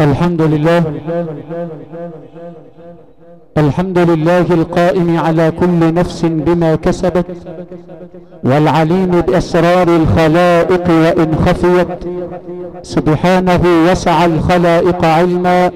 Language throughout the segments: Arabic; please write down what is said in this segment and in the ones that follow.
الحمد لله. الحمد لله القائم على كل نفس بما كسبت، والعليم بأسرار الخلائق وإن خفيت. سبحانه وسع الخلائق علما،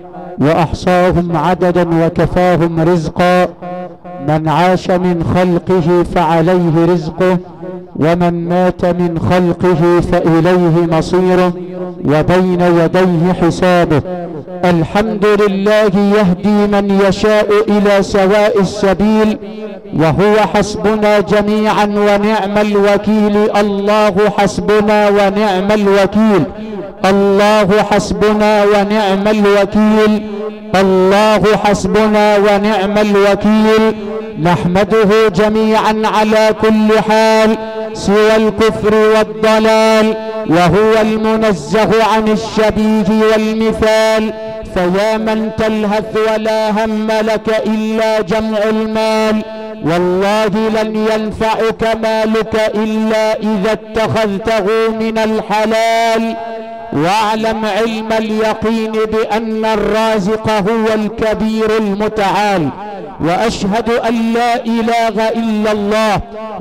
وأحصاهم عددا وكفاهم رزقا. من عاش من خلقه فعليه رزقه، ومن مات من خلقه فإليه مصيره، وبين يديه حسابه. الحمد لله يهدي من يشاء إلى سواء السبيل، وهو حسبنا جميعا ونعم الوكيل. الله حسبنا ونعم الوكيل. الله حسبنا ونعم الوكيل. الله حسبنا ونعم الوكيل. نحمده جميعا على كل حال سوى الكفر والضلال، وهو المنزه عن الشبيه والمثال. فيا من تلهث ولا هم لك إلا جمع المال، والله لن ينفعك مالك إلا إذا اتخذته من الحلال. واعلم علم اليقين بأن الرازق هو الكبير المتعال. وأشهد أن لا إله إلا الله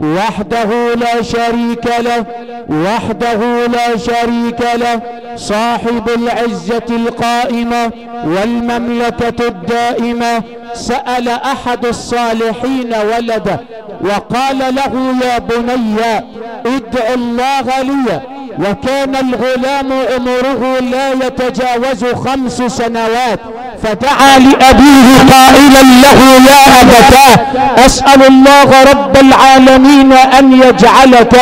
وحده لا شريك له، وحده لا شريك له، صاحب العزة القائمة والمملكة الدائمة. سأل أحد الصالحين ولده وقال له: يا بني ادع الله لي. وكان الغلام عمره لا يتجاوز 5 سنوات، فدعا لأبيه قائلا له: يا أبتاه، أسأل الله رب العالمين أن يجعلك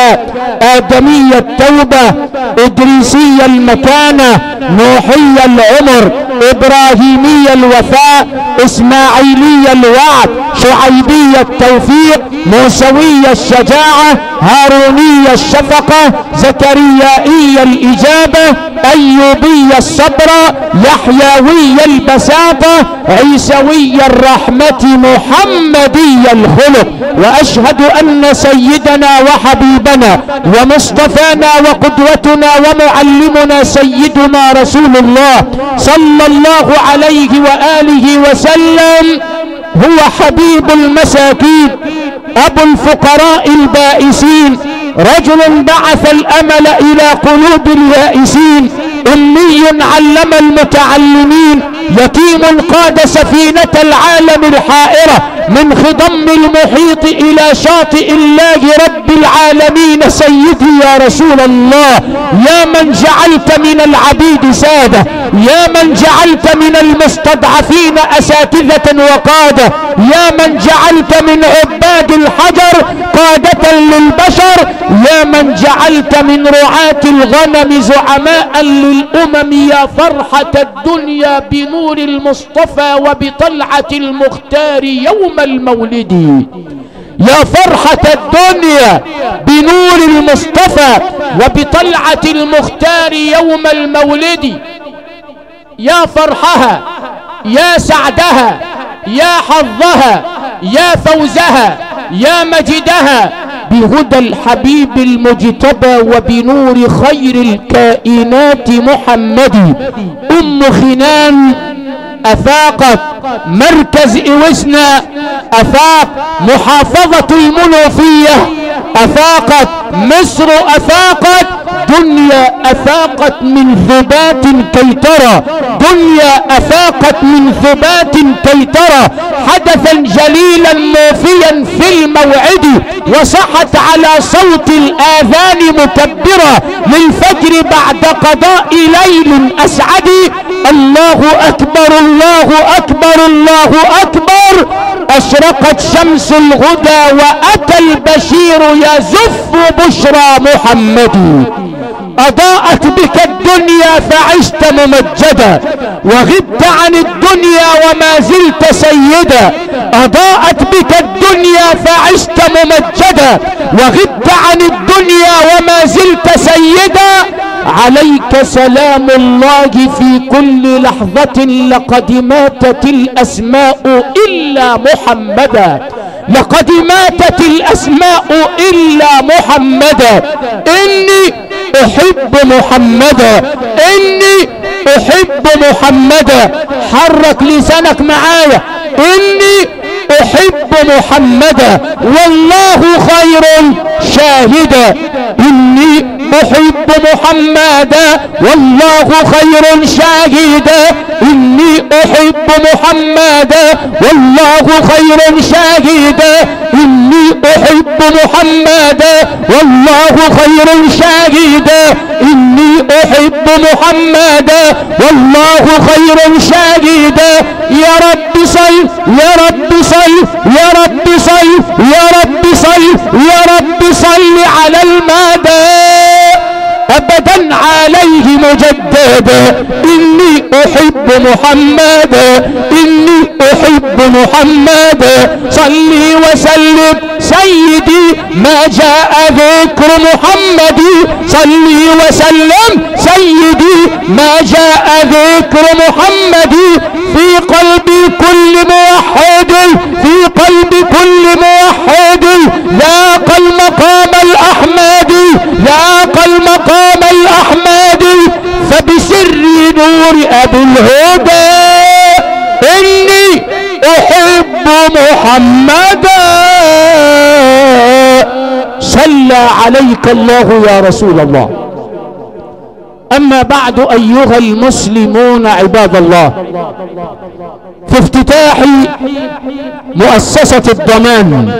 آدمي التوبة، إدريسي المكانة، نوحي العمر، إبراهيمي الوفاء، إسماعيلي الوعد، شعيبي التوفيق، موسوي الشجاعة، هاروني الشفقة، زكريائي الإجابة، أيوبي الصبر، يحيوي البساطة، عيسوي الرحمة، محمدي الخلق. وأشهد أن سيدنا وحبيبنا ومصطفانا وقدوتنا ومعلمنا سيدنا رسول الله صلى الله عليه وآله وسلم هو حبيب المساكين، أبو الفقراء البائسين، رجل بعث الأمل إلى قلوب اليائسين، أمي علم المتعلمين، يتيم قاد سفينة العالم الحائرة من خضم المحيط إلى شاطئ الله رب العالمين. سيدي يا رسول الله، يا من جعلت من العبيد سادة، يا من جعلت من المستضعفين أساتذة وقادة، يا من جعلت من عباد الحجر قادة للبشر، يا من جعلت من رعاة الغنم زعماء للأمم. يا فرحة الدنيا بنور المصطفى وبطلعة المختار يوم المولد. يا فرحة الدنيا بنور المصطفى وبطلعة المختار يوم المولد. يا فرحها، يا سعدها، يا حظها، يا فوزها، يا مجدها بهدى الحبيب المجتبى وبنور خير الكائنات محمد. أم خنان أفاقت، مركز إوسنا أفاق، محافظة المنوفية أفاقت، مصر أفاقت، دنيا أفاقت من ثبات كي ترى، دنيا أفاقت من ثبات كي ترى حدثا جليلا موفيا في الموعد. وصحت على صوت الآذان مكبرة للفجر بعد قضاء ليل أسعد. الله أكبر، الله أكبر، الله أكبر. أشرقت شمس الغدى وأتى البشير يزف بشرى محمد. أضاءت بك الدنيا فعشت ممجدا، وغبت عن الدنيا وما زلت سيدا. أضاءت بك الدنيا فعشت ممجدا، وغبت عن الدنيا وما زلت سيدا. عليك سلام الله في كل لحظة. لقد ماتت الأسماء إلا محمدا، لقد ماتت الأسماء إلا محمدا. إني أحب محمدا، إني احب محمدا. حرك لسانك معايا، اني احب محمدا والله خير شاهدا. اني احب محمدا والله خير شاهدا. اني احب محمدا والله خير شاهدا. اني احب محمدا والله خير شاهدا. اني احب محمدا والله خير شاهدا. يا رب صل يا رب صل يا رب صل يا رب صل يا رب صل على المدى ابدا عليه مجددا. اني احب محمدا اني احب محمدا. صلي وسلم سيدي ما جاء ذكر محمد. صلي وسلم سيدي ما جاء ذكر محمد. في قلب كل موحد في قلب كل موحد ذاق المقام الأحمدي ذاق المقام الأحمدي. فبسر نور أبي الهدى إني أحب محمدا. صلى عليك الله يا رسول الله. أما بعد أيها المسلمون عباد الله، في افتتاح مؤسسة الضمان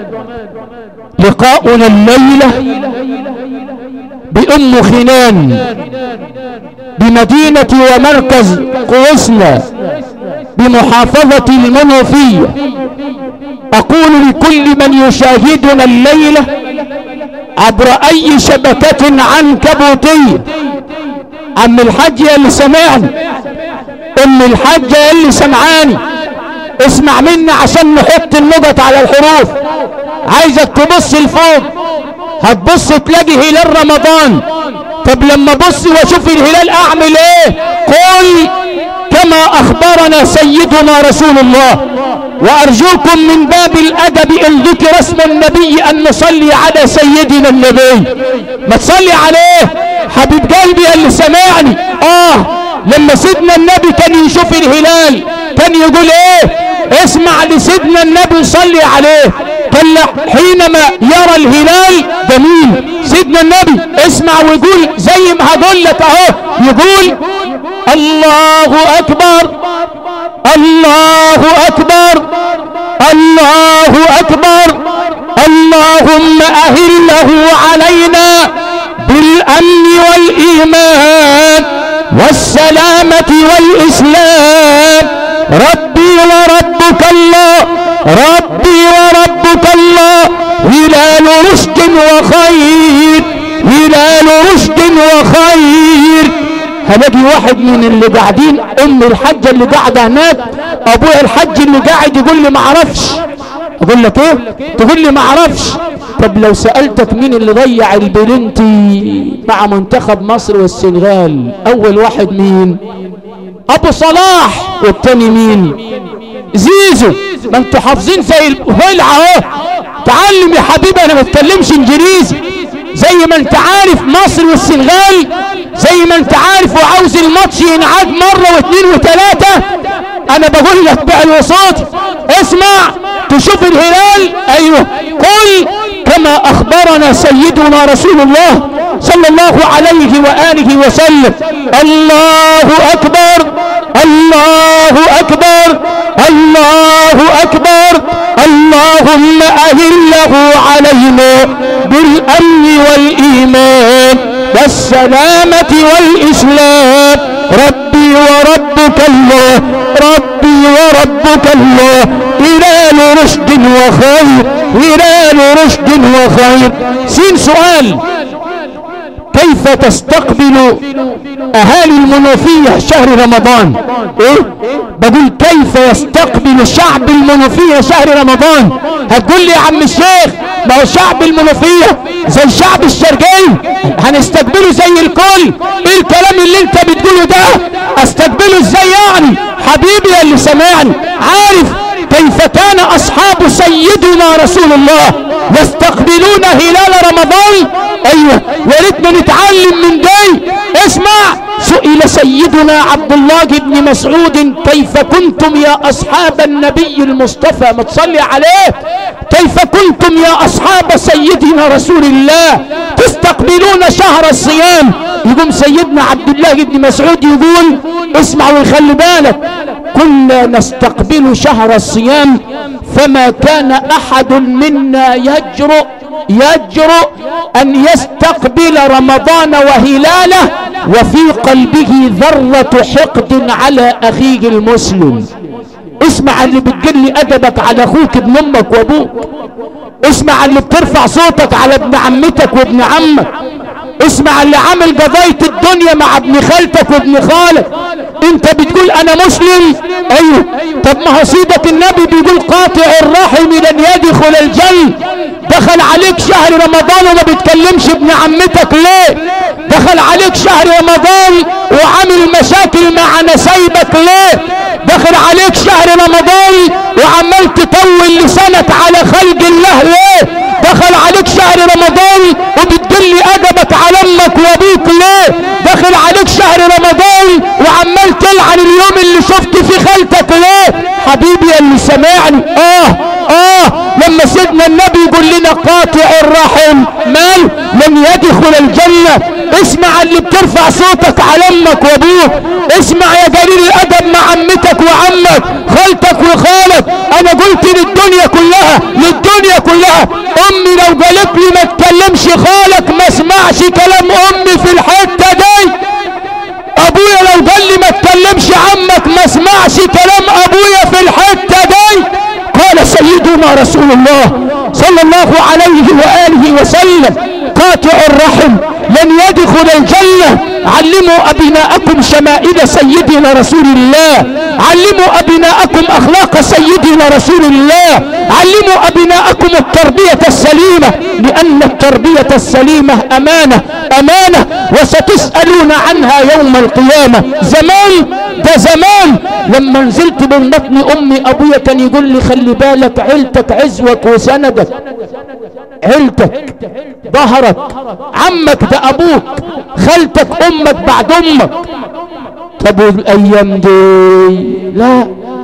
لقاؤنا الليلة بأم خنان بمدينة ومركز قوسنا بمحافظة المنوفية، أقول لكل من يشاهدنا الليلة عبر أي شبكة عنكبوتية: عم الحاج يا اللي سمعني، ام الحاج يا اللي سمعاني، اسمع مني عشان نحط النقط على الحروف. عايزك تبص لفوق، هتبص تلاقي هلال رمضان. طب لما ابص واشوف الهلال اعمل ايه؟ قل كما اخبرنا سيدنا رسول الله. وارجوكم من باب الادب ان ذكر اسم النبي ان نصلي على سيدنا النبي. ما تصلي عليه حبيب قلبي اللي سمعني. لما سيدنا النبي كان يشوف الهلال كان يقول ايه؟ اسمع لسيدنا النبي صلي عليه. قال حينما يرى الهلال جميل سيدنا النبي اسمع ويقول زي ما هقول لك اهو، يقول الله اكبر الله اكبر الله اكبر. اللهم اهله علينا بالامن والايمان والسلامة والاسلام. ربي وربك الله ربي وربك الله. هلال رشد وخير هلال رشد وخير. هلاقي واحد من اللي قاعدين، ام الحاجة اللي قاعدة هناك، ابويا الحاج اللي قاعد يقول لي ما اعرفش. اقول لك ايه؟ تقول لي ما اعرفش. طب لو سألتك مين اللي ضيع البلنتي مع منتخب مصر والسنغال؟ اول واحد مين؟ ابو صلاح. والتاني مين؟ زيزو. ما انتوا حافظين زي الهلعة اهو. تعلم يا حبيبي، انا ما بتكلمش انجليزي. زي ما انت عارف مصر والسنغال، زي ما انت عارف وعاوز الماتش ينعاد مرة واثنين وثلاثة، انا بقول لك بقى وصوتي اسمع تشوف الهلال. ايوه قل كما اخبرنا سيدنا رسول الله صلى الله عليه وآله وسلم: الله اكبر الله اكبر الله اكبر. اللهم اهله علينا بالامن والايمان والسلامة والاسلام. ربي وربك الله ربي وربك الله. هلال رشد وخير هلال رشد وخير. سين سؤال: كيف تستقبل اهالي المنوفية شهر رمضان؟ ايه بقول كيف يستقبل شعب المنوفية شهر رمضان؟ هتقول لي يا عم الشيخ ما هو شعب المنوفية زي الشعب الشرقي هنستقبله زي الكل. ايه الكلام اللي انت بتقوله ده؟ استقبله ازاي يعني؟ حبيبي اللي سمعني عارف كيف كان اصحاب سيدنا رسول الله يستقبلون هلال رمضان؟ ايوه يا ريتنا نتعلم من دي. اسمع، سئل سئل سيدنا عبد الله بن مسعود كيف كنتم يا أصحاب النبي المصطفى، ما تصلي عليه، كيف كنتم يا أصحاب سيدنا رسول الله تستقبلون شهر الصيام؟ يقوم سيدنا عبد الله بن مسعود يقول اسمع وخلي بالك، كنا نستقبل شهر الصيام فما كان أحد منا يجرؤ أن يستقبل رمضان وهلاله وفي قلبه ذرة حقد على أخيه المسلم. اسمع اللي بتجلي أدبك على أخوك ابن أمك وأبوك، اسمع اللي بترفع صوتك على ابن عمتك وابن عمك، اسمع اللي عامل قضية الدنيا مع ابن خالتك وابن خالك. انت بتقول انا مسلم، ايوه، طب ما هو سيدك النبي بيقول قاطع الرحم لن يدخل الجنة. دخل عليك شهر رمضان وما بتكلمش ابن عمتك ليه؟ دخل عليك شهر رمضان وعامل مشاكل مع نسايبك ليه؟ دخل عليك شهر رمضان وعمال تطول لسانك على خلق الله ليه؟ دخل عليك شهر رمضان وبتجلي ادبك على امك وابوك ليه؟ دخل عليك شهر رمضان وعمال تلعن اليوم اللي شفت فيه خالتك ليه؟ حبيبي اللي سمعني، لما سيدنا النبي يقول لنا قاطع الرحم مال لن يدخل الجنة. اسمع اللي بترفع صوتك على امك وابوك، اسمع يا قليل الادب مع عمتك وعمك، خالتك وخالك. انا قلت للدنيا كلها امي لو قالت لي ما تكلمش خالك ما اسمعش كلام امي في الحتة دي، ابويا لو قال لي ما تكلمش عمك ما اسمعش كلام ابويا في الحتة دي. قال سيدنا رسول الله صلى الله عليه وآله وسلم قاطع الرحم لن يدخل الجنة. علموا أبناءكم شمائل سيدنا رسول الله، علموا أبناءكم أخلاق سيدنا رسول الله، علموا أبناءكم التربية السليمة، لأن التربية السليمة أمانة وستسألون عنها يوم القيامة. زمان لما نزلت من بطن أمي أبويا كان يقول لي خلي بالك عيلتك عزوك وسندك، عيلتك ظهرك، عمك ده أبوك، خالتك أمك بعد أمك. طب الأيام دي لا،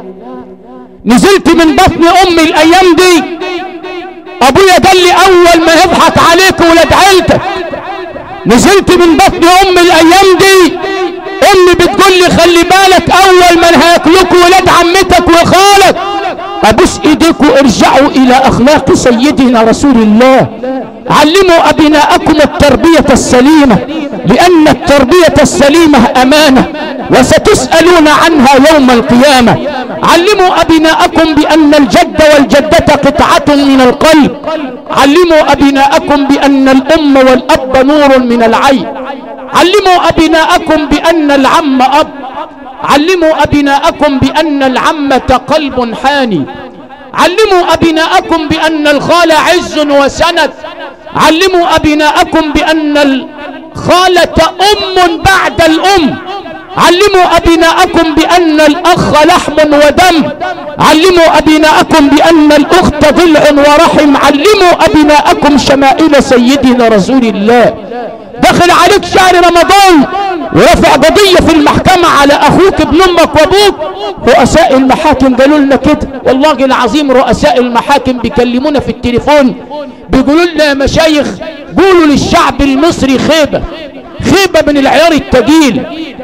نزلت من بطن أمي الأيام دي أبويا قال لي أول ما يضحك عليك ولاد عيلتك. نزلت من بطن أمي الأيام دي امي بتقول لي خلي بالك اول من هياكلوك ولاد عمتك وخالك. ابوس ايديكم ارجعوا الى اخلاق سيدنا رسول الله، علموا ابناءكم التربية السليمة، لان التربية السليمة امانة وستسألون عنها يوم القيامة. علموا ابناءكم بان الجد والجدة قطعة من القلب، علموا ابناءكم بان الام والاب نور من العين، علموا أبناءكم بأن العم أب، علموا أبناءكم بأن العمة قلب حاني، علموا أبناءكم بأن الخال عز وسند، علموا أبناءكم بأن الخالة أم بعد الأم، علموا أبناءكم بأن الأخ لحم ودم، علموا أبناءكم بأن الأخت ضلع ورحم، علموا أبناءكم شمائل سيدنا رسول الله. دخل عليك شهر رمضان ورفع قضية في المحكمة على أخوك ابن أمك وأبوك، رؤساء المحاكم قالوا لنا كده والله العظيم، رؤساء المحاكم بيكلمونا في التليفون بيقولوا لنا يا مشايخ قولوا للشعب المصري خيبة من العيار التقيل،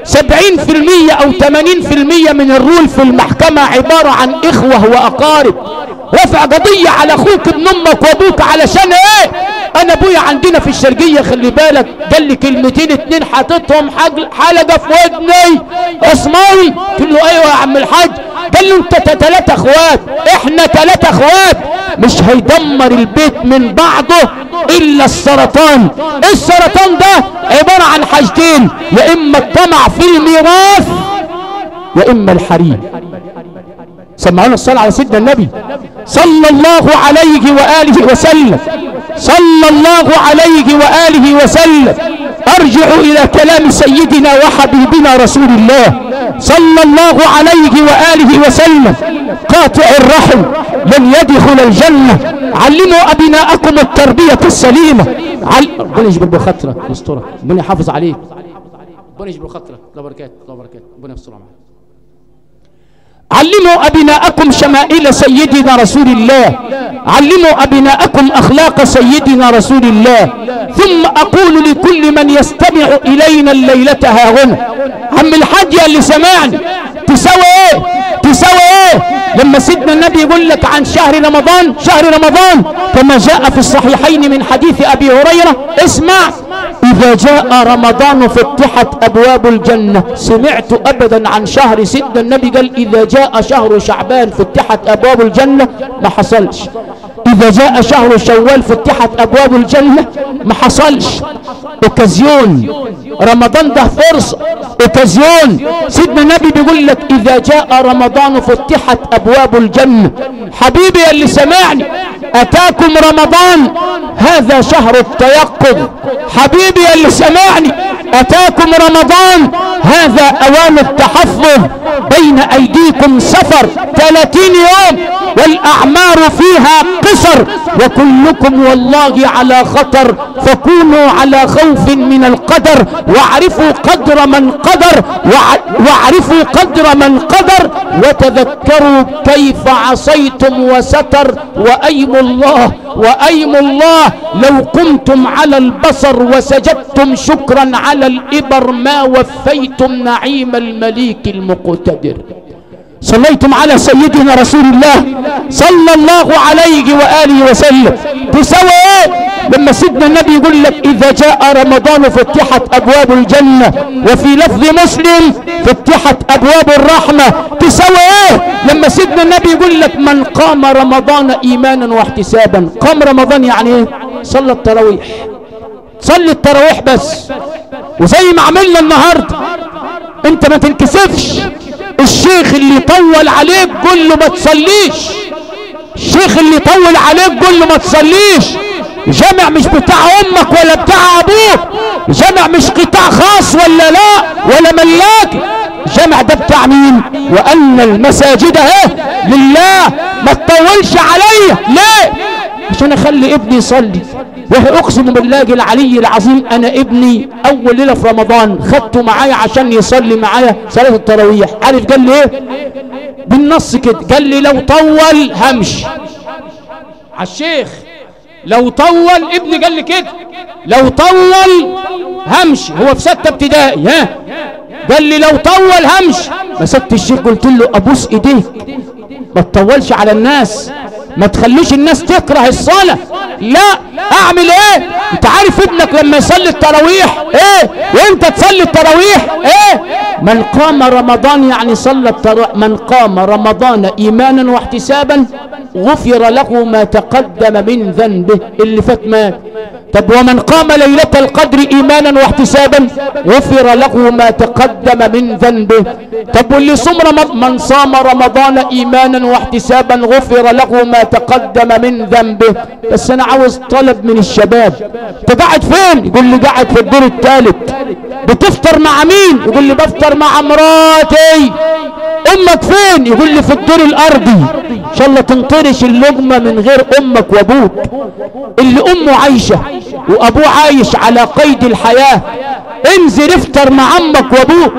70% أو 80% من الرول في المحكمة عبارة عن إخوة وأقارب. رفع قضية على أخوك ابن أمك وأبوك علشان إيه؟ أنا أبويا عندنا في الشرقية خلي بالك قال لي كلمتين اتنين حاططهم حلقة في ودني، اسمعي. قلت له أيوة يا عم الحاج. قال له أنت 3 أخوات، إحنا 3 أخوات، مش هيدمر البيت من بعضه إلا السرطان. السرطان ده عبارة عن حاجتين، يا إما الطمع في الميراث يا إما الحريم. سمعونا الصلاة على سيدنا النبي صلى الله عليه وآله وسلم، صلى الله عليه وآله وسلم. ارجعوا إلى كلام سيدنا وحبيبنا رسول الله صلى الله عليه وآله وسلم. قاطع الرحم لن يدخل الجنة. علموا أبناءكم التربية السليمة. ربنا يجبر بخاطرك ويسترك، ربنا يحافظ عليك. ربنا يجبر خاطرك. الله بركاته الله بركاته، ربنا يستر معاك. علموا أبناءكم شمائل سيدنا رسول الله، علموا أبناءكم أخلاق سيدنا رسول الله. ثم أقول لكل من يستمع إلينا الليلة هاهنا، عم الحاج اللي سمعني، تسوي ايه؟ تسوي ايه لما سيدنا النبي يقول لك عن شهر رمضان، شهر رمضان كما جاء في الصحيحين من حديث أبي هريرة، اسمع: إذا جاء رمضان فتحت أبواب الجنة. سمعت أبدا عن شهر سيدنا النبي قال إذا جاء شهر شعبان فتحت أبواب الجنة؟ ما حصلش. إذا جاء شهر شوال فتحت أبواب الجنة؟ ما حصلش. اوكازيون، رمضان ده فرصة، اوكازيون. سيدنا النبي بيقول لك إذا جاء رمضان فتحت أبواب الجنة. حبيبي اللي سمعني، أتاكم رمضان، هذا شهر التيقظ. حبيبي اللي سمعني، أتاكم رمضان، هذا أوان التحفظ. بين أيديكم سفر 30 يوم والأعمار فيها قصر، وكلكم والله على خطر، فكونوا على خوف من القدر، واعرفوا قدر من قدر، واعرفوا قدر من قدر، وتذكروا كيف عصيتم وستر. وأيم الله وأيم الله لو قمتم على البصر وسجدتم شكرا على الإبر ما وفيتم نعيم المليك المقتدر. صليتم على سيدنا رسول الله صلى الله عليه وآله وسلم. تسوى ايه لما سيدنا النبي يقول لك إذا جاء رمضان فتحت أبواب الجنة، وفي لفظ مسلم فتحت أبواب الرحمة. تسوى ايه لما سيدنا النبي يقول لك من قام رمضان إيمانا واحتسابا؟ قام رمضان يعني ايه؟ صلى التراويح، صلي التراويح بس. وزي ما عملنا النهارده انت ما تنكسفش. الشيخ اللي يطول عليك قول له ما تصليش، الشيخ اللي يطول عليك قول له ما تصليش. جمع مش بتاع امك ولا بتاع ابوك، جمع مش قطاع خاص ولا لا ولا ملاك، جمع ده بتاع مين؟ وان المساجد اهي لله. ما تطولش عليا ليه؟ عشان اخلي ابني يصلي. واقسم بالله العلي العظيم انا ابني اول ليله في رمضان خدته معايا عشان يصلي معايا صلاه التراويح. عارف قال لي ايه؟ بالنص كده قال لي لو طول همشي. على الشيخ لو طول، ابني قال لي كده لو طول همشي. هو في 6 ابتدائي، ها قال لي لو طول همشي. مسكت الشيخ قلت له ابوس ايديك ما تطولش على الناس، ما تخليش الناس تكره الصلاة. لا، اعمل ايه؟ انت عارف ابنك لما يصلي التراويح ايه وانت تصلي التراويح ايه؟ من قام رمضان يعني صلى التراويح. من قام رمضان ايمانا واحتسابا غفر له ما تقدم من ذنبه اللي فات مات. طب ومن قام ليلة القدر ايمانا واحتسابا غفر له ما تقدم من ذنبه. طب واللي صام من صام رمضان ايمانا واحتسابا غفر له ما تقدم من ذنبه. بس انا عاوز طلب من الشباب. انت قاعد فين؟ يقول لي قاعد في الدور الثالث. بتفطر مع مين؟ يقول لي بفطر مع مراتي. امك فين؟ يقول لي في الدور الارضي. ان شاء الله تنطرش اللقمه من غير امك وابوك. اللي امه عايشه وابوه عايش على قيد الحياه، انزل افطر مع عمك وابوك،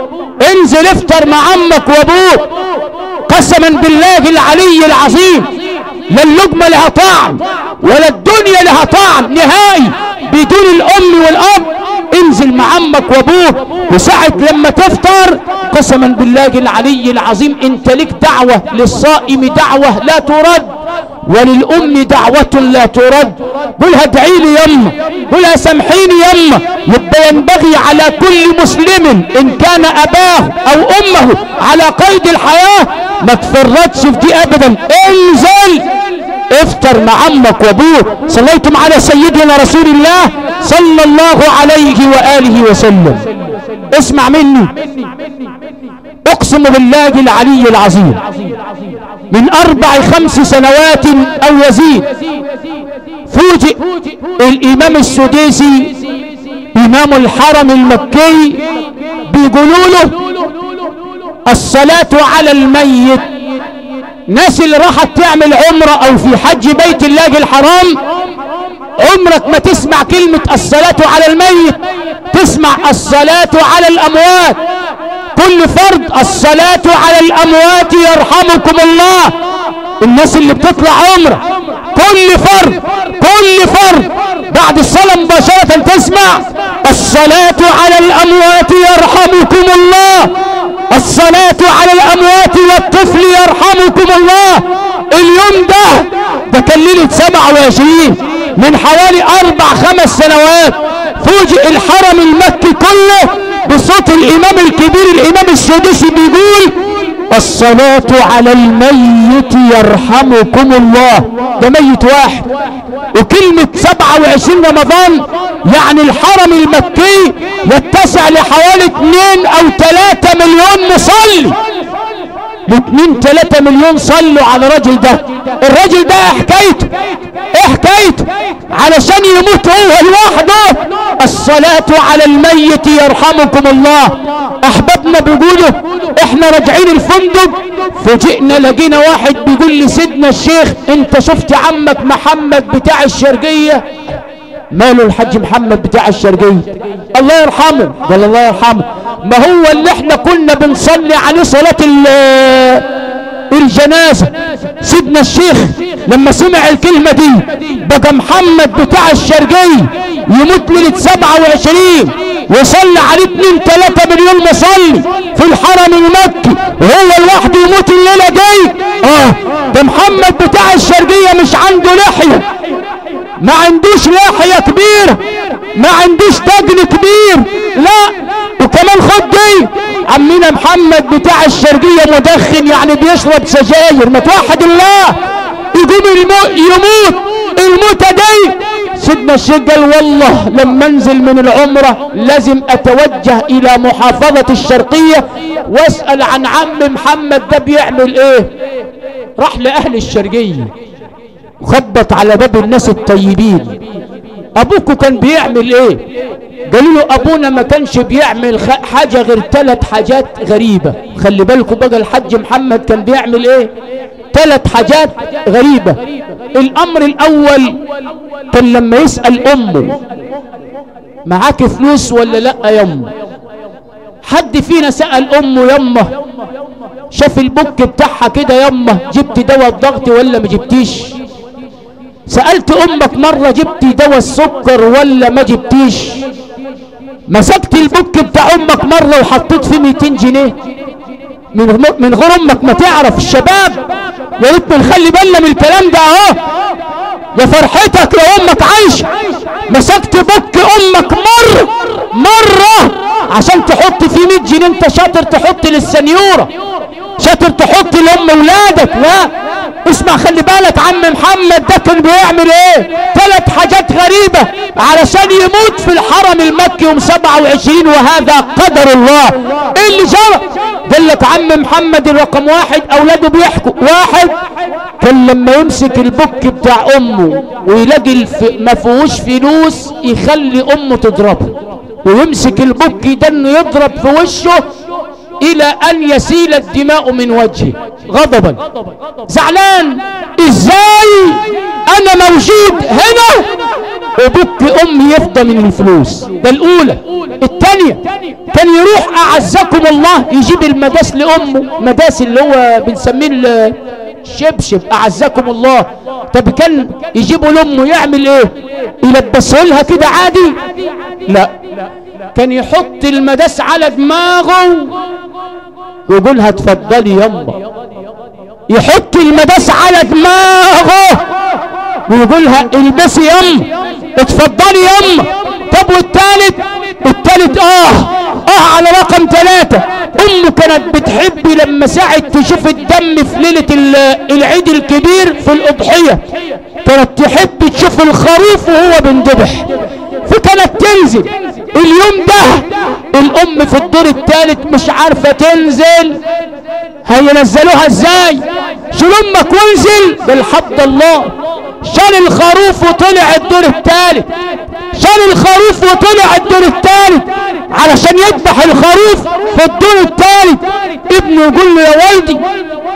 انزل افطر مع عمك وابوك. قسما بالله العلي العظيم لا اللقمه لها طعم ولا الدنيا لها طعم نهائي بدون الام والاب. انزل مع عمك وابوك، وساعة لما تفطر قسما بالله العلي العظيم انت لك دعوة. للصائم دعوة لا ترد، وللأم دعوة لا ترد. قولها ادعي لي يما، قولها سامحيني يما. يبقى ينبغي على كل مسلم ان كان اباه او امه على قيد الحياة ما تفرطش في دي ابدا. انزل افطر مع عمك وابوك. صليتم على سيدنا رسول الله صلى الله عليه وآله وسلم. اسمع مني، اقسم بالله العلي العظيم من 4-5 سنوات او يزيد فوجئ الامام السديسي امام الحرم المكي بيقولوا له الصلاة على الميت. ناس اللي راحت تعمل عمرة او في حج بيت الله الحرام عمرك ما تسمع كلمة الصلاة على الميت، تسمع الصلاة على الأموات. كل فرد الصلاة على الأموات يرحمكم الله. الناس اللي بتطلع عمره كل فرد بعد الصلاة مباشرة تسمع الصلاة على الأموات يرحمكم الله، الصلاة على الأموات والطفل يرحمكم الله. اليوم ده كان ليلة 27 من حوالي 4-5 سنوات. فوجئ الحرم المكي كله بصوت الإمام الكبير الإمام السدوسي بيقول الصلاة على الميت يرحمكم الله. ده ميت واحد. وكلمة 27 رمضان يعني الحرم المكي يتسع لحوالي 2 أو 3 مليون مصلي. 2-3 مليون صلوا على الرجل ده. الرجل ده حكايته علشان يموت هو لوحده. الصلاة على الميت يرحمكم الله. احبابنا بيقولوا احنا راجعين الفندق فوجئنا لقينا واحد بيقول لي سيدنا الشيخ انت شفت عمك محمد بتاع الشرقية؟ ماله الحاج محمد بتاع الشرقية؟ الله يرحمه. قال الله يرحمه. ما هو اللي احنا كنا بنصلي عليه صلاة الجنازة. سيدنا الشيخ لما سمع الكلمة دي بقى محمد بتاع الشرقية يموت ليلة 27 وصلي عليه 2-3 مليون مصلي في الحرم المكي وهو لوحده يموت الليلة دي. ده محمد بتاع الشرقية مش عنده لحية، ما عندوش لحية كبيرة، ما عندوش تاجن كبير، لا. وكمان خد دي عمنا محمد بتاع الشرقية مدخن، يعني بيشرب سجاير. ما توحد الله يقوم يموت الموتة دي. سيدنا الشيخ قال والله لما انزل من العمرة لازم اتوجه الى محافظة الشرقية واسأل عن عم محمد ده بيعمل ايه. راح لاهل الشرقية وخبط على باب الناس الطيبين. ابوكوا كان بيعمل ايه؟ قالوا له ابونا ما كانش بيعمل حاجة غير 3 حاجات غريبة. خلي بالكوا بقى الحاج محمد كان بيعمل ايه؟ 3 حاجات غريبة. الامر الاول كان لما يسأل امه معاك فلوس ولا لا يا يمه؟ حد فينا سأل امه يمه شاف البوك بتاعها كده يمه جبت دواء الضغط ولا ما جبتيش؟ سألت امك مرة جبتي دواء السكر ولا ما جبتيش؟ مسكت البوك بتاع امك مرة وحطيت فيه 200 جنيه من غير امك ما تعرف؟ الشباب يا ريت نخلي بالنا من الكلام ده اهو. يا فرحتك يا امك عايشه. مسكت بوك امك مرة عشان تحط فيه 100 جنيه. انت شاطر تحط للسنيوره، شاطر تحط لام اولادك. لا اسمع خلي بالك، عم محمد ده كان بيعمل ايه؟ 3 حاجات غريبة علشان يموت في الحرم المكي يوم 27 وهذا قدر الله. ايه اللي جرى؟ قال لك عم محمد الرقم 1 اولاده بيحكوا. 1 كان لما يمسك البوك بتاع امه ويلاقي ما فيهوش فلوس يخلي امه تضربه، ويمسك البوك ده انه يضرب في وشه الى ان يسيل الدماء من وجهه غضبا. زعلان ازاي انا موجود هنا وبك امي يفضى من الفلوس؟ ده الاولى. الثانيه كان يروح اعزكم الله يجيب المداس لامه، مداس اللي هو بنسميه الشبشب اعزكم الله. طب كان يجيبه لامه يعمل ايه؟ يلبسه لها كده عادي؟ لا، كان يحط المداس على دماغه ويقولها اتفضلي يما. يحط المداس على دماغه ويقولها البسي يما، اتفضلي يما. طب والثالث على رقم 3. امه كانت بتحب لما ساعة تشوف الدم في ليلة العيد الكبير في الاضحية كانت تحب تشوف الخروف وهو بينذبح، فكانت تنزل. اليوم ده الام في الدور الثالث مش عارفة تنزل، هينزلوها ازاي؟ شيل امك وانزل. بالحمد الله شال الخروف وطلع الدور الثالث، شال الخروف وطلع الدور الثالث علشان يذبح الخروف في الدور الثالث. ابنه يقول له يا والدي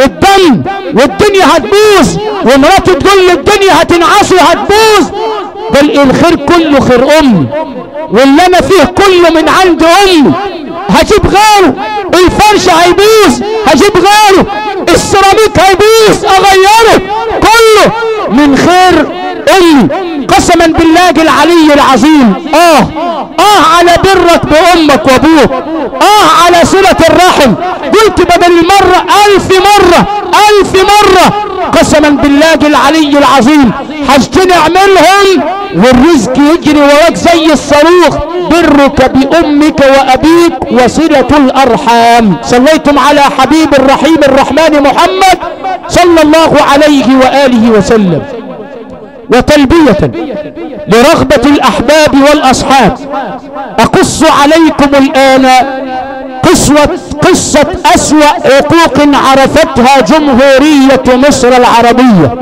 الدم والدنيا هتبوظ، ومراته تقول له الدنيا هتنعصر هتبوظ. قال الخير كله خير امي، واللي انا فيه كله من عند امي، هجيب غيره، الفرش هيبوظ هجيب غيره، السيراميك هيبوظ اغيره، كله من خير امي. قسما بالله العلي العظيم على برك بامك وابوك، على صلة الرحم. قلت بدل المرة 1000 مرة 1000 مرة، قسما بالله العلي العظيم حاجتين اعملهم والرزق يجري وراك زي الصاروخ. برك بامك وابيك وصلة الارحام. صليتم على حبيب الرحيم الرحمن محمد صلى الله عليه وآله وسلم. وتلبية لرغبة الأحباب والأصحاب أقص عليكم الآن قصة أسوأ عقوق عرفتها جمهورية مصر العربية.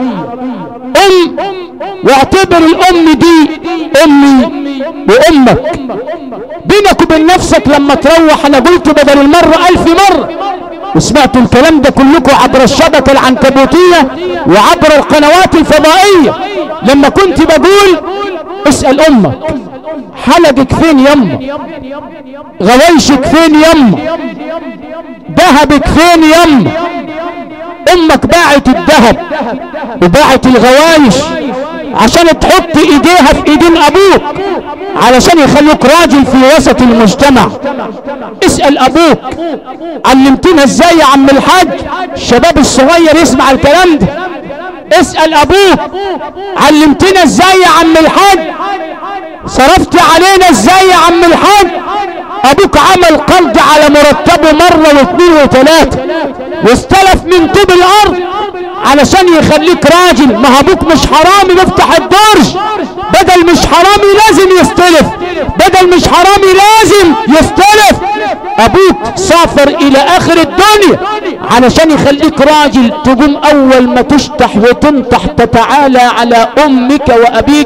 واعتبر الأم دي أمي وأمك. بينك وبين نفسك لما تروح، أنا قلت بدل المرة 1000 مرة، وسمعتوا الكلام ده كلكم عبر الشبكة العنكبوتية وعبر القنوات الفضائية. لما كنت بقول اسأل امك حلقك فين يما، غوايشك فين يما، ذهبك فين يما. امك باعت الذهب وباعت الغوايش عشان تحط ايديها في ايدين ابوك علشان يخلوك راجل في وسط المجتمع. اسأل ابوك علمتنا ازاي يا عم الحاج، الشباب الصغير يسمع الكلام ده. اسأل ابوك علمتنا ازاي يا عم الحاج، صرفت علينا ازاي يا عم الحاج. ابوك عمل قرض على مرتبه مرة واثنين وثلاثة واستلف من طوب الارض علشان يخليك راجل. ما ابوك مش حرامي بيفتح الدرج، بدل مش حرامي لازم يستلف، بدل مش حرامي لازم يستلف. ابوك سافر الى اخر الدنيا علشان يخليك راجل تقوم اول ما تشطح وتنطح تتعالى على امك وابيك.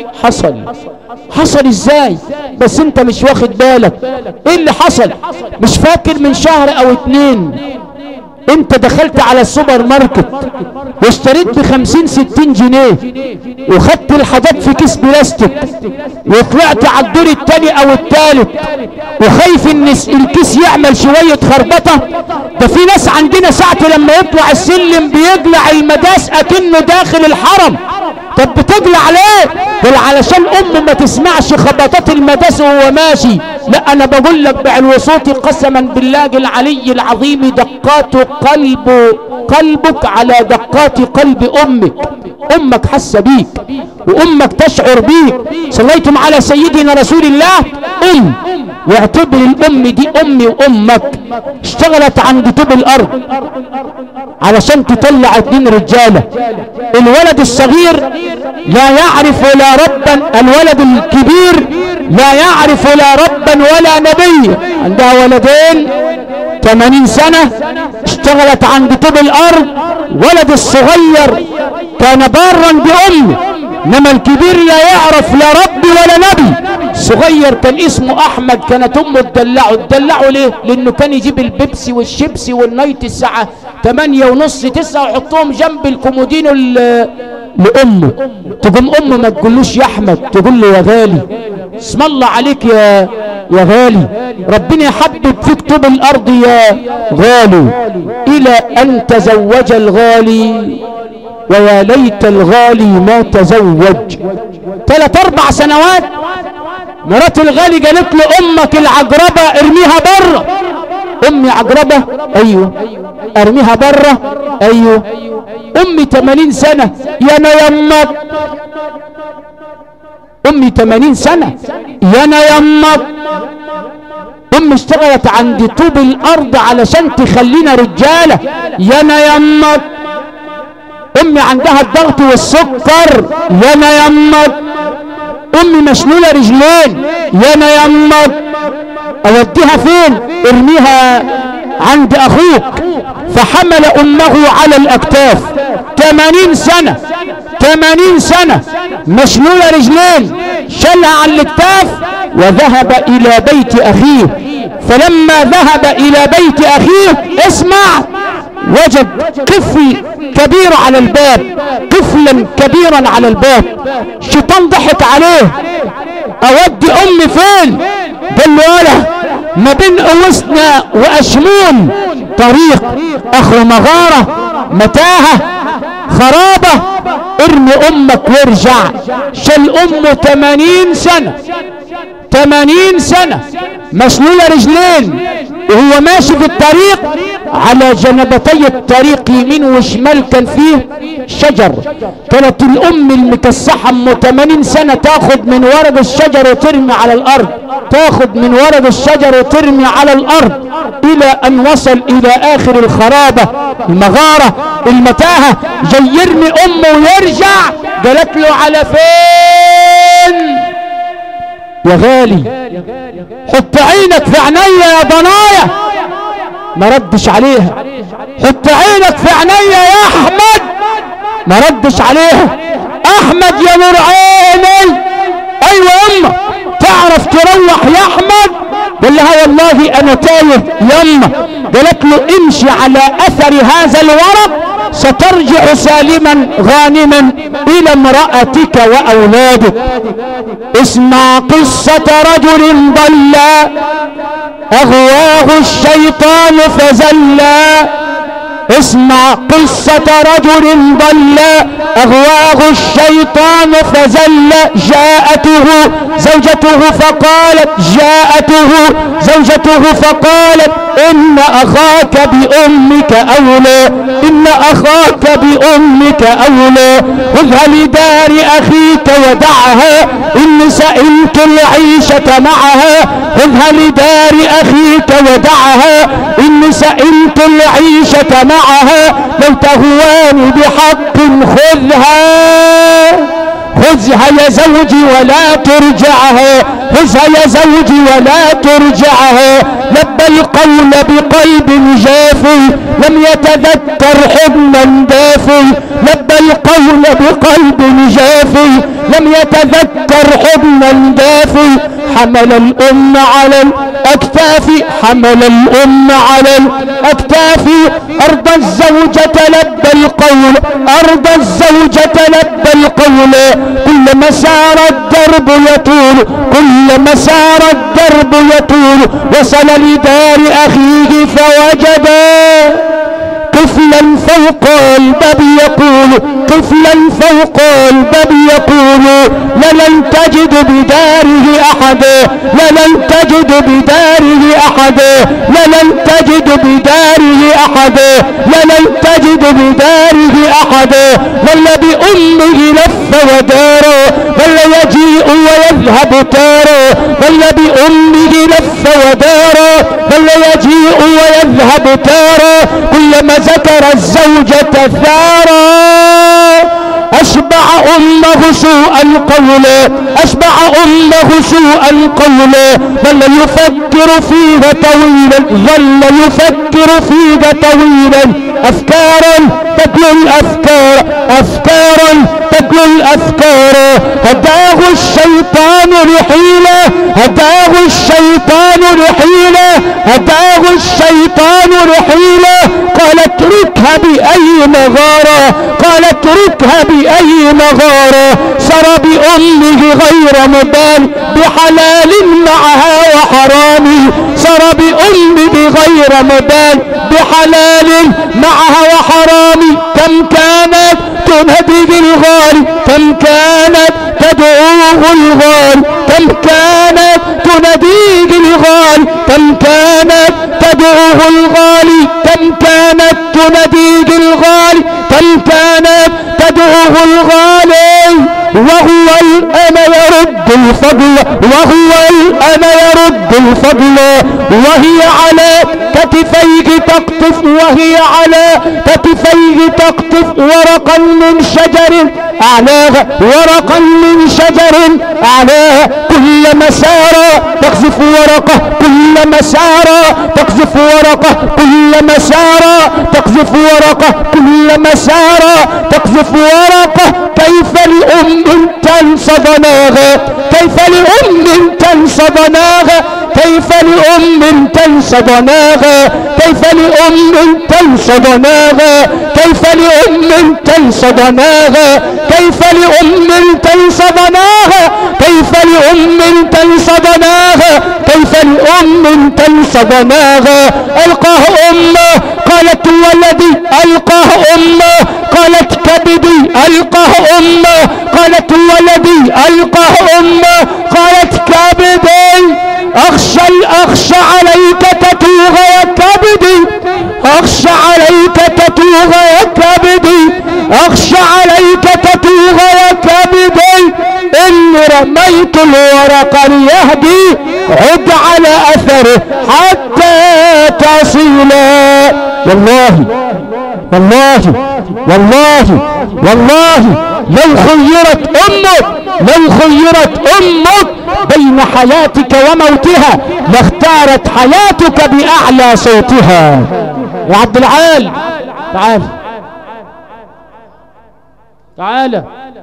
حصل ازاي بس انت مش واخد بالك. ايه اللي حصل؟ مش فاكر من شهر او 2 انت دخلت على السوبر ماركت واشتريت ب50-60 جنيه وخدت الحاجات في كيس بلاستيك وطلعت على الدور الثاني او الثالث وخايف ان الكيس يعمل شوية خربطة. ده في ناس عندنا ساعة لما يطلع السلم بيقلع المداس اكنه داخل الحرم. طب بتقلع ليه؟ قل علشان ما تسمعش خبطات المداس وهو ماشي. لا انا بقول لك بعلو صوتي قسما بالله العلي العظيم دقات قلبك على دقات قلب امك. امك حاسه بيك وامك تشعر بيك. صليتم على سيدنا رسول الله. واعتبر الام دي امي وامك اشتغلت عند طوب الارض علشان تطلع 2 رجاله. الولد الصغير لا يعرف لا ربا، الولد الكبير لا يعرف لا ربا ولا نبي. عندها ولدين 80 سنة اشتغلت عند طوب الارض. ولد الصغير كان بارا بامه، انما الكبير لا يعرف لا رب ولا نبي. الصغير كان اسمه احمد، كانت امه تدلعه ليه؟ لانه كان يجيب البيبسي والشيبسي والنايت الساعة 8:30 9 ويحطهم جنب الكومودينو لامه. تقوم امه ما تقولوش يا احمد، تقول له يا غالي. اسم الله عليك يا غالي، ربنا يحبب فيك طوب الارض يا غالي. الى ان تزوج الغالي ويا ليت الغالي ما تزوج. 3-4 سنوات مرات الغالي قالت له امك العقربة ارميها بره. امي عقربة؟ ايوه. ارميها بره؟ ايوه. امي 80 سنة يا انا يمك. امي 80 سنة يا انا يمك. امي اشتغلت عند طوب الارض علشان تخلينا رجالة يا انا يمك. امي عندها الضغط والسكر يا انا يمك. امي مشلولة رجلين يا انا يمك. اوديها فين؟ ارميها عند اخوك. فحمل امه على الاكتاف 80 سنة 80 سنة مشلولة رجلين، شالها على الاكتاف وذهب إلى بيت أخيه. فلما ذهب إلى بيت أخيه اسمع، وجد قفل كبير على الباب، قفلا كبيرا على الباب. الشيطان ضحك عليه، اودي امي فين؟ قال له يالا ما بين اوسنا واشمون طريق اخر مغارة متاهة خرابة، ارمي امك وارجع. شال امه 80 سنة 80 سنة مسلولة رجلين وهو ماشي في الطريق. على جنبتي الطريق يمين وشمال كان فيه شجر. كانت الام المكسحة ام 80 سنة تاخد من ورق الشجر وترمي على الارض، تاخد من ورق الشجر وترمي على الارض، الى ان وصل الى اخر الخرابة المغارة المتاهة. جاي يرمي امه ويرجع، قالت له على فين يا غالي؟ حط عينك في عينيا يا ضنايا. ما ردش عليها. حط عينك في عينيا يا احمد. ما ردش عليها. احمد يا نور عيني. ايوه يما تعرف تروح يا احمد؟ قال لها والله انا تايه يما. قالت له امشي على اثر هذا الورق سترجع سالما غانما الى امرأتك واولادك. اسمع قصة رجل ضل اغواه الشيطان فزلا. اسمع قصة رجل ضل اغواه الشيطان فزل. جاءته زوجته فقالت ان اخاك بامك اولى، ان اخاك بامك اولى. خذها لدار اخيك ودعها ان سئمت العيشة معها. خذها لدار اخيك ودعها ان سئمت العيشة معها. لو تهواني بحق خذها يا زوجي ولا ترجعها. خذها يا زوجي ولا ترجعها. لبى القول بقلب جافي لم يتذكر حضنا دافي. لبى القول بقلب جافي لم يتذكر حضنا دافي. حمل الام على الاكتاف، حمل الام على الاكتاف. ارضى الزوجة لبى القول، ارضى الزوجة لبى القول. كلما سار الدرب يطول، كلما سار الدرب يطول. وصل لدار اخيه فوجدا طفلا فوق الباب يقول، طفلا فوق الباب يقول. لن تجد بداره احدا، لن تجد بداره احدا، لن تجد بداره احدا، لن تجد بداره احدا. ظل بامه لف وداره، ظل يجيء ويذهب تاره. ظل بامه لف وداره، ظل يجيء ويذهب تاره. كلما ذكر الزوجة ثارا أشبع أمه سوء القول، أشبع أمه سوء القول. ظل يفكر فيها طويلا، ظل يفكر فيها طويلا. أفكارا تتلو الأفكار، أفكارا تتلو الأفكار. هداه الشيطان رحيلا، هداه الشيطان رحيلا، هداه الشيطان رحيلا. قال اتركها بأي مغارة، قال اتركها بأي مغارة. سرى بأمه غير مبال بحلال معها وحرام. سرى بأمه غير مبال بحلال معها وحرام. كم كانت تنادي بالغالي، كم كانت تدعوه الغالي، كم كانت تنادي بالغالي، كم كانت تدعوه الغالي، كم كانت تنادي بالغالي، كم كانت تدعوه الغالي. وهو الآن يرد الفضل، وهو الآن يرد الفضل. وهي على كتفيه تقطف، وهي على كتفيه تقطف ورقا من شجر أعلاها، ورقا من شجر أعلاها. كلما سار تقذف ورقة، كلما سار تقذف ورقة، كلما سار تقذف ورقة كل مسارة، تقذف ورقة كيف لأم تنسى ضناها، كيف لأم تنسى ضناها، كيف لأم تنسى ضناها، كيف لأم تنسى ضناها، كيف لأم تنسى ضناها، كيف لأم تنسى ضناها، كيف لأم تنسى ضناها، كيف لأم تنسى ضناها. ألقاه أمه قالت ولدي، ألقاه أمه قالت كبدي، ألقاه أمه قالت ولدي، ألقاه أمه قالت كبدي. أخشى عليك تتوغ يا كبدي، أخشى عليك تتوغ يا كبدي، أخشى عليك تتوغ يا كبدي. إني رميت الورق ليهدي، عد على أثره حتى تصيلا. والله والله والله والله لو خيرت أمك بين حياتك وموتها لاختارت حياتك بأعلى صوتها. يا عبد العال تعال تعال.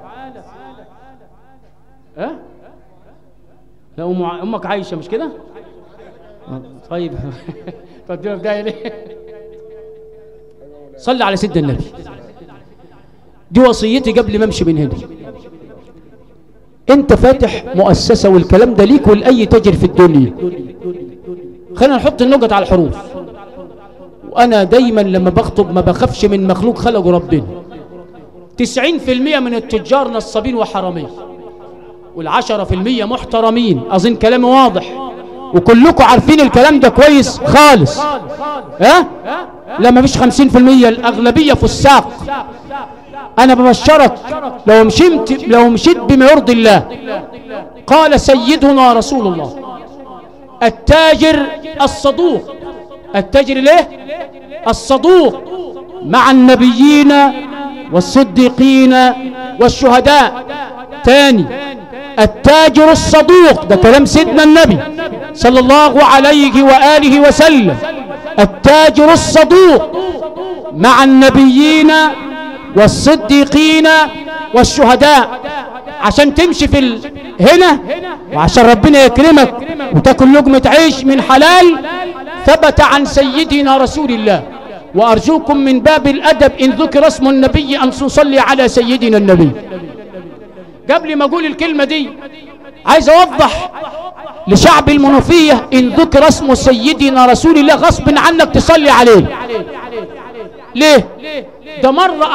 لا أمك عايشة مش كده؟ طيب تدينا بداية ليه؟ صلي على سيدنا النبي. دي وصيتي قبل ما امشي من هنا. انت فاتح مؤسسة والكلام ده ليك ولأي تاجر في الدنيا. خلينا نحط النقط على الحروف. وانا دايما لما بخطب ما بخافش من مخلوق خلقه ربنا. 90% من التجار نصابين وحرامين، وال10% محترمين. اظن كلامي واضح وكلكم عارفين الكلام ده كويس خالص. لا ما فيش 50%، الاغلبية فساق. انا ببشرك لو مشيت بما يرضي الله. قال سيدنا رسول الله: التاجر الصدوق، التاجر ليه الصدوق مع النبيين والصديقين والشهداء. تاني، التاجر الصدوق، ده كلام سيدنا النبي صلى الله عليه وآله وسلم. التاجر الصدوق مع النبيين والصديقين والشهداء. عشان تمشي في هنا وعشان ربنا يكرمك وتاكل لقمة عيش من حلال، ثبت عن سيدنا رسول الله. وأرجوكم من باب الأدب إن ذكر اسم النبي أن نصلي على سيدنا النبي. قبل ما أقول الكلمة دي عايز أوضح لشعب المنوفية: إن ذكر اسم سيدنا رسول الله غصب عنك تصلي عليه. ليه؟ ده مرة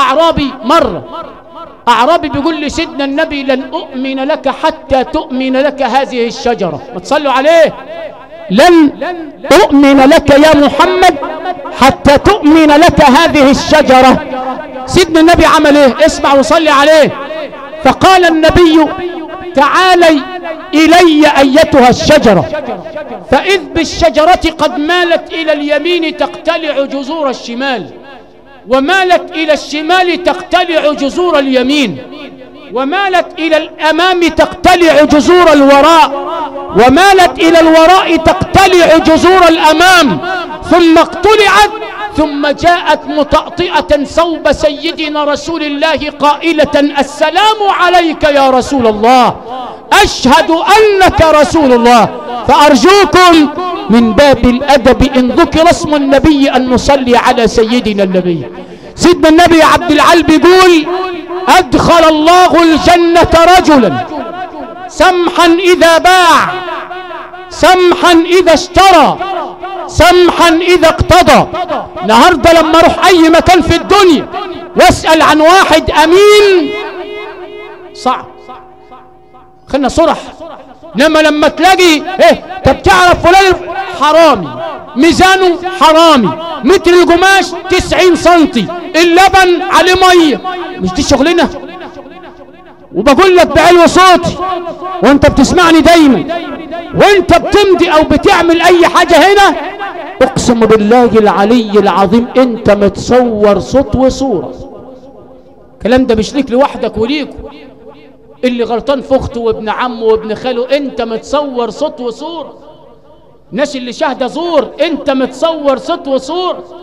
أعرابي بيقول لسيدنا النبي: لن أؤمن لك حتى تؤمن لك هذه الشجرة. ما تصلوا عليه. لن أؤمن لك يا محمد حتى تؤمن لك هذه الشجرة. سيدنا النبي عمل ايه؟ اسمع وصلي عليه. فقال النبي: تعالي إلي أيتها الشجرة. فإذ بالشجرة قد مالت إلى اليمين تقتلع جذور الشمال، ومالت إلى الشمال تقتلع جذور اليمين، ومالت إلى الأمام تقتلع جذور الوراء، ومالت إلى الوراء تقتلع جذور الأمام، ثم اقتلعت، ثم جاءت مطأطئة صوب سيدنا رسول الله قائلة: السلام عليك يا رسول الله، أشهد أنك رسول الله. فأرجوكم من باب الأدب إن ذكر اسم النبي أن نصلي على سيدنا النبي. سيدنا النبي عبد العال بيقول: أدخل الله الجنة رجلا سمحا إذا باع، سمحا إذا اشترى، سمحا إذا اقتضى. النهارده لما اروح أي مكان في الدنيا واسأل عن واحد أمين صعب، خلنا صرح. انما لما تلاقي طب تعرف فلان حرامي، ميزانه حرامي، متر القماش 90 سنتي، اللبن عليه ميه، مش دي شغلنا؟ وبقول لك بعلو صوتي وانت بتسمعني دايما، وانت بتمضي او بتعمل اي حاجه هنا، اقسم بالله العلي العظيم انت متصور صوت وصوره. الكلام ده مش ليك لوحدك وليكوا، اللي غلطان في اخته وابن عمه وابن خاله انت متصور صوت وصوره. الناس اللي شاهده زور انت متصور صوت وصوره.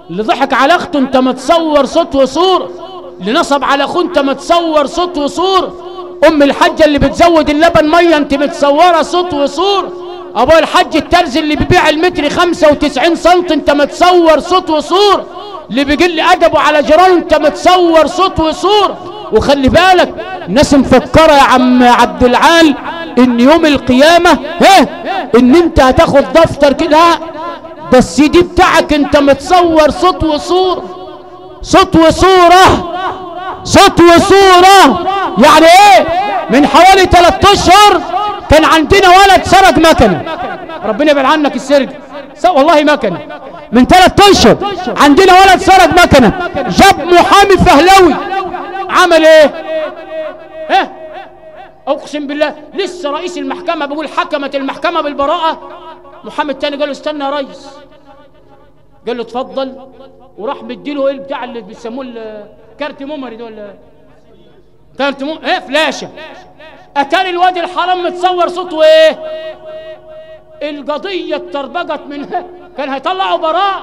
اللي ضحك على اخته انت متصور صوت وصور، اللي نصب على اخوه انت متصور صوت وصور، ام الحاجه اللي بتزود اللبن ميه انت متصوره صوت وصور، ابو الحاج الترز اللي بيبيع المتر 95 سم انت متصور صوت وصور، اللي بيقل ادبه على جيرانه انت متصور صوت وصور. وخلي بالك الناس مفكره يا عم عبد العال ان يوم القيامه ان انت هتاخد دفتر كده، ده السي دي بتاعك انت متصور صوت وصور، صوت وصوره، صوت وصوره. يعني ايه؟ من حوالي 3 اشهر كان عندنا ولد سرق مكنه، ربنا يبعد عنك السرقه، والله مكنه. من 3 اشهر عندنا ولد سرق مكنه، جاب محامي فهلوي، عمل ايه؟ اقسم بالله لسه رئيس المحكمه بيقول حكمت المحكمه بالبراءه. محامي التاني قال له استنى يا ريس، قال له اتفضل، وراح مديله ايه البتاع اللي بيسموه كارت ميموري ده ولا كارت فلاشه. اتاري الواد الحرام متصور صوته ايه؟ القضيه اتربجت منها، كان هيطلعوا براءه،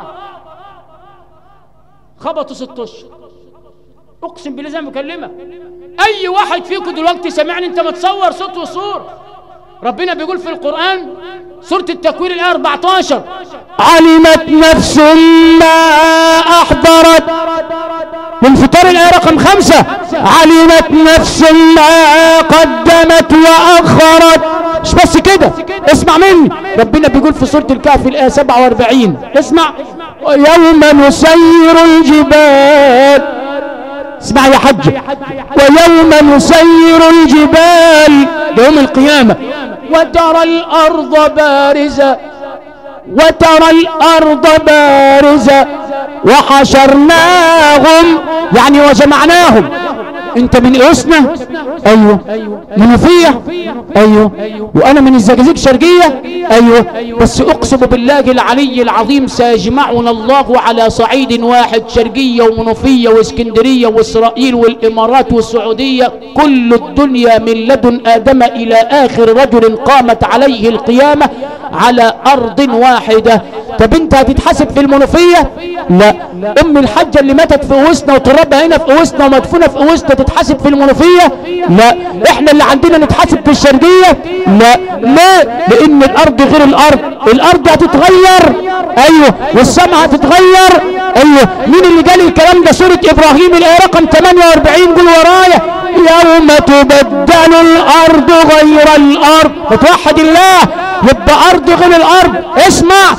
خبطوا 6 اشهر. اقسم بالله زي ما بكلمك، اي واحد فيكم دلوقتي سامعني انت متصور صوت وصور. ربنا بيقول في القرآن سورة التكوير الآية 14 علمت نفس ما أحضرت، من فطار الآية رقم 5 علمت نفس ما قدمت وأخرت. مش بس كده، اسمع مني، ربنا بيقول في سورة الكهف الآية 47 اسمع، ويوم نسير الجبال، اسمع يا حج، ويوم نسير الجبال يوم القيامة وترى الأرض بارزة، وترى الأرض بارزة وحشرناهم، يعني وجمعناهم. انت من قوسنا؟ ايوه. من وفيه؟ ايوه. وانا من الزقازيق شرقيه؟ ايوه. بس اقسم بالله العلي العظيم سيجمعنا الله على صعيد واحد، شرقيه ومنوفيه واسكندريه واسرائيل والامارات والسعوديه، كل الدنيا من لدن ادم الى اخر رجل قامت عليه القيامه على ارض واحده. طب انت هتتحاسب في المنوفيه؟ لا. ام الحاجه اللي ماتت في قوسنا وتربى هنا في قوسنا ومدفونه في قوسنا تتحاسب في المنوفيه؟ لا. احنا اللي عندنا نتحاسب في الشرقيه؟ لا. ليه؟ لان الارض غير الارض، الارض هتتغير، ايوه، والسماء هتتغير، ايوه. مين اللي قال الكلام ده؟ سوره ابراهيم الايه رقم 48، قول ورايا، يوم تبدل الارض غير الارض. بتوحد الله، يبقى ارض غير الارض. اسمع،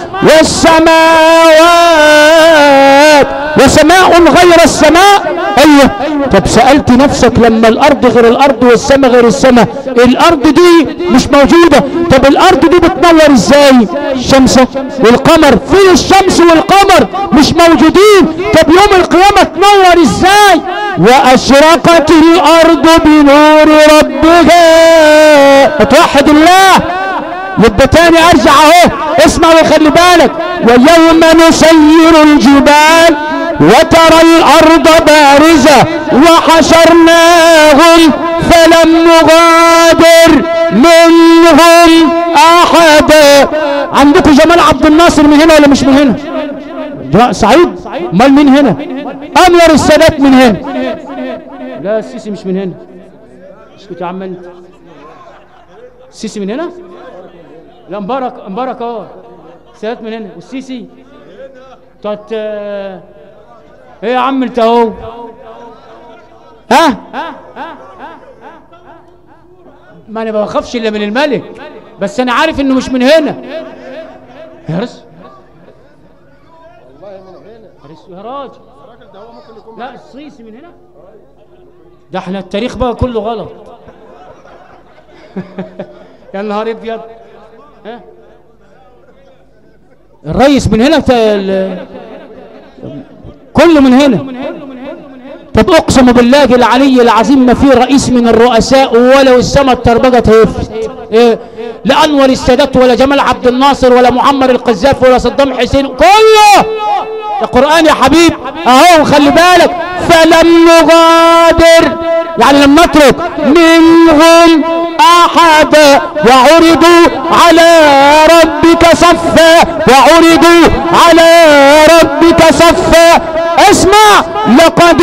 والسماوات، وسماء غير السماء، ايوه. طب سألت نفسك لما الارض غير الارض والسماء غير السماء، الارض دي مش موجودة، طب الارض دي بتنور ازاي؟ الشمس والقمر، فين الشمس والقمر؟ مش موجودين. طب يوم القيامة تنور ازاي؟ واشرقت الارض بنور ربها. اتوحد الله. يبقى تاني ارجع اهو، اسمع وخلي بالك، ويوم نسير الجبال وترى الارض بارزة وحشرناهم فلم نغادر منهم احدا. عندكم جمال عبد الناصر من هنا ولا مش من هنا؟ سعيد؟ امال مين هنا؟ انور السادات من هنا؟ لا السيسي مش من هنا. اسكت يا عم انت. السيسي من هنا؟ لا مبارك اهو. السادات من هنا والسيسي بتاعت ايه يا عم انت اهو؟ ما انا ما بخافش الا من الملك، بس انا عارف انه مش من هنا. يا رس والله من هنا يا راجل. ده هو ممكن يكون، لا السيسي من هنا. ده احنا التاريخ بقى كله غلط. يا نهار ابيض. الرئيس من هنا، كله من هنا. طب اقسم بالله العلي العظيم ما في رئيس من الرؤساء ولو السماء اتربجت هيفت، لا انور السادات ولا جمال عبد الناصر ولا معمر القذافي ولا صدام حسين، كله ده قرآن يا حبيب اهو. خلي بالك، فلم نغادر يعني لم نترك منهم أحدا وعرضوا على ربك صفا وعرضوا على ربك صفا. اسمع، لقد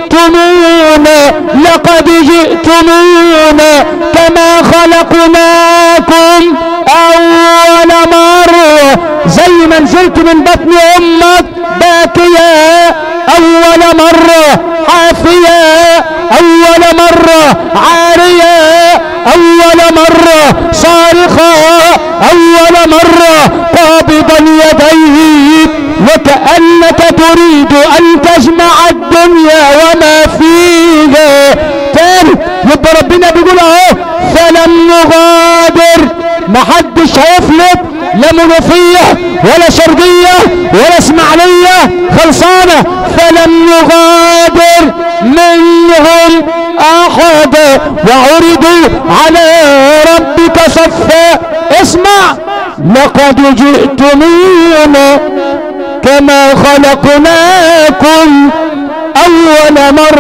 جئتمونا كما خلقناكم أول مرة، زي ما نزلت من بطن أمك باكية أول مرة، حافية أول مرة، عارية أول مرة، صارخة أول مرة، قابضا يديك وكأنك تريد أن تجمع الدنيا وما فيها. تاني يبقى ربنا بيقول اهو فلم نغادر، محدش هيفلت، لا منوفية ولا شرقية ولا اسماعيلية خلصانة. فلم نغادر منهم أحدا وعرضوا على ربك صفا. اسمع، لقد جئتمونا كما خلقناكم أول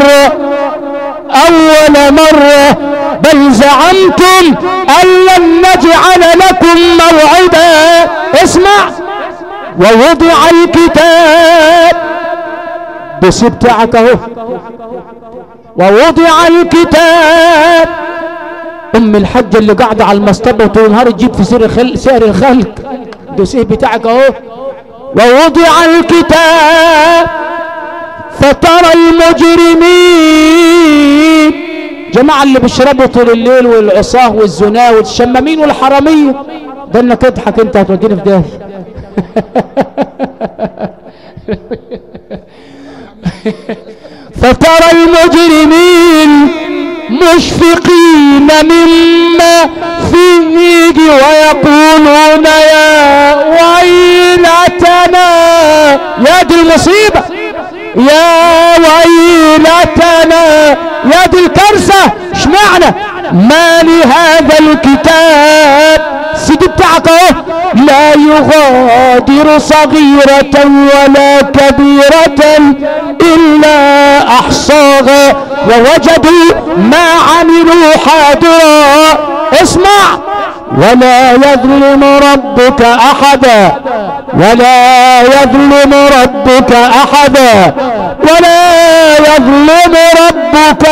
مرة بل زعمتم أن لن نجعل لكم موعدا. اسمع، ووضع الكتاب، بس بتاعك اهو، ووضع الكتاب. ام الحجة اللي قاعدة على المصطبة طول النهار تجيب في سعر الخلق، الدوسيه بتاعك اهو. ووضع الكتاب فترى المجرمين، جماعة اللي بيشربوا طول الليل والعصاه والزنا والشمامين والحرامية، ده انك تضحك انت هتوديني في داهية. فترى المجرمين مشفقين مما فيه ويقولون يا ويلتنا، يا دي المصيبة، يا ويلتنا، يا دي الكارثة، اشمعنى ما لهذا الكتاب، سيدي بتاعك اهو، لا يغادر صغيرة ولا كبيرة إلا أحصاها ووجدوا ما عملوا حاضرا. اسمع، ولا يظلم ربك أحدا، ولا يظلم ربك أحدا، ولا يظلم ربك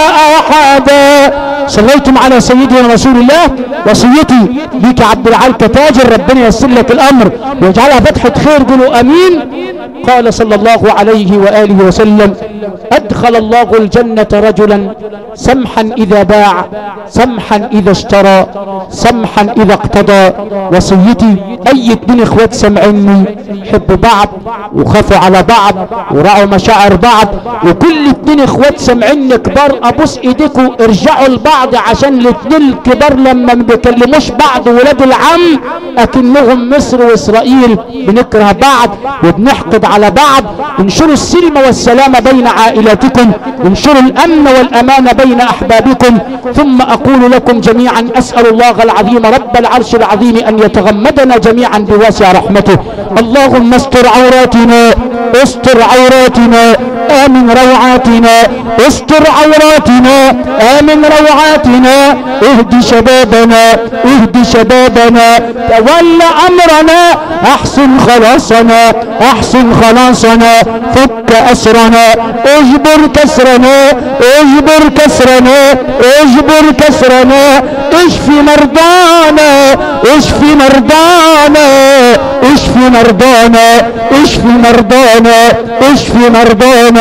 أحدا. صليتم على سيدنا رسول الله. وصيتي ليك يا عبد العال كتاجر، ربنا ييسر لك الامر ويجعلها فتحة خير، قولوا امين. قال صلى الله عليه وآله وسلم: أدخل الله الجنة رجلا سمحا إذا باع، سمحا إذا اشترى، سمحا إذا اقتضى. وصيتي أي اتنين اخوات سمعني حبوا بعض وخافوا على بعض ورعوا مشاعر بعض، وكل اتنين اخوات سمعني كبار ابوس ايديكم ارجعوا لبعض، عشان الاتنين الكبار لما ما بيكلموش بعض ولاد العم اكنهم مصر واسرائيل بنكره بعض وبنحقد على بعض. انشروا السلم والسلام بين عائلاتكم، انشروا الامن والامان بين احبابكم. ثم اقول لكم جميعا: اسال الله العظيم رب العرش العظيم ان يتغمدنا جميعا بواسع رحمته. اللهم استر عوراتنا، استر عوراتنا، آمن روعاتنا، استر عوراتنا، آمن روعاتنا، اهد شبابنا، اهد شبابنا، تول أمرنا، احسن خلاصنا، احسن خلاصنا، فك أسرنا، اجبر كسرنا، اجبر كسرنا، اجبر كسرنا، اشفي مرضانا، اشفي مرضانا، اشفي مرضانا، اشفي مرضانا، اشفي مرضانا،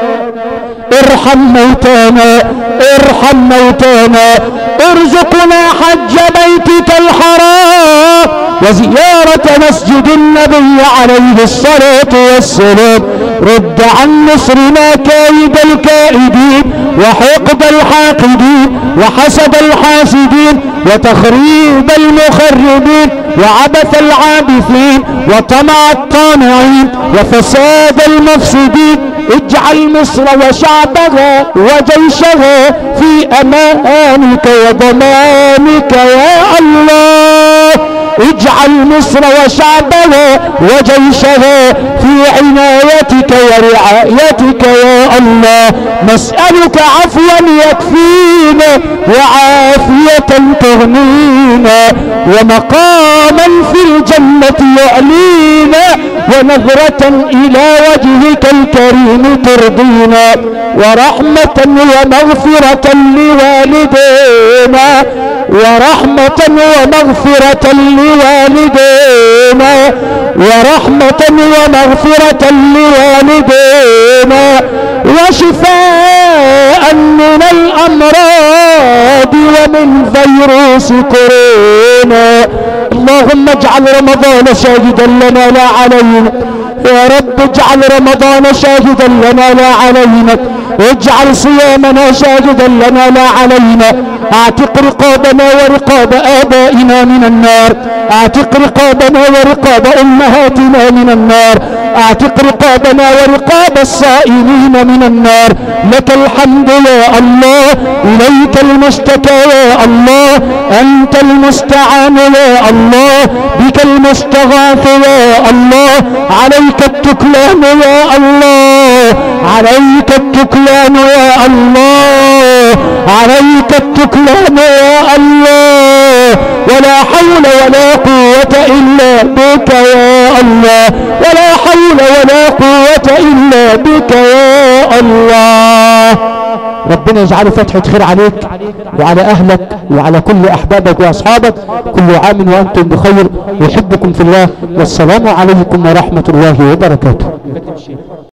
ارحم موتانا، ارحم موتانا، ارزقنا حج بيتك الحرام وزيارة مسجد النبي عليه الصلاة والسلام. رد عن نصرنا كيد الكائدين وحقد الحاقدين وحسد الحاسدين وتخريب المخربين وعبث العابثين وطمع الطامعين وفساد المفسدين. اجعل مصر وشعبها وجيشها في امانك وضمانك يا الله اجعل مصر وشعبها وجيشها في عنايتك ورعايتك يا الله. نسألك عفوا يكفينا وعافية تغنينا ومقاما في الجنة يعلينا ونظرة إلى وجهك الكريم ترضينا ورحمة ومغفرة لوالدينا ورحمة ومغفرة لوالدينا ورحمة ومغفرة لوالدينا وشفاء من الأمراض ومن فيروس كورونا. اللهم اجعل رمضان شاهدا لنا لا علينا يا رب. اجعل رمضان شاهدا لنا لا علينا. اجعل صيامنا شاهدا لنا لا علينا. اعتق رقابنا ورقاب آبائنا من النار. اعتق رقابنا ورقاب أمهاتنا من النار. اعتق رقابنا ورقاب الصائمين من النار. لك الحمد يا الله. إليك المشتكى يا الله. أنت المستعان يا الله. بك المستغاث يا الله. عليك التكلان يا الله. عليك التكلان يا الله. عليك التكلان يا الله. ولا حول ولا قوة إلا بك يا الله. ولا حول ولا قوة إلا بك يا الله. ربنا يجعله فتحة خير عليك وعلى أهلك وعلى كل أحبابك وأصحابك. كل عام وأنتم بخير. يحبكم في الله والسلام عليكم ورحمة الله وبركاته.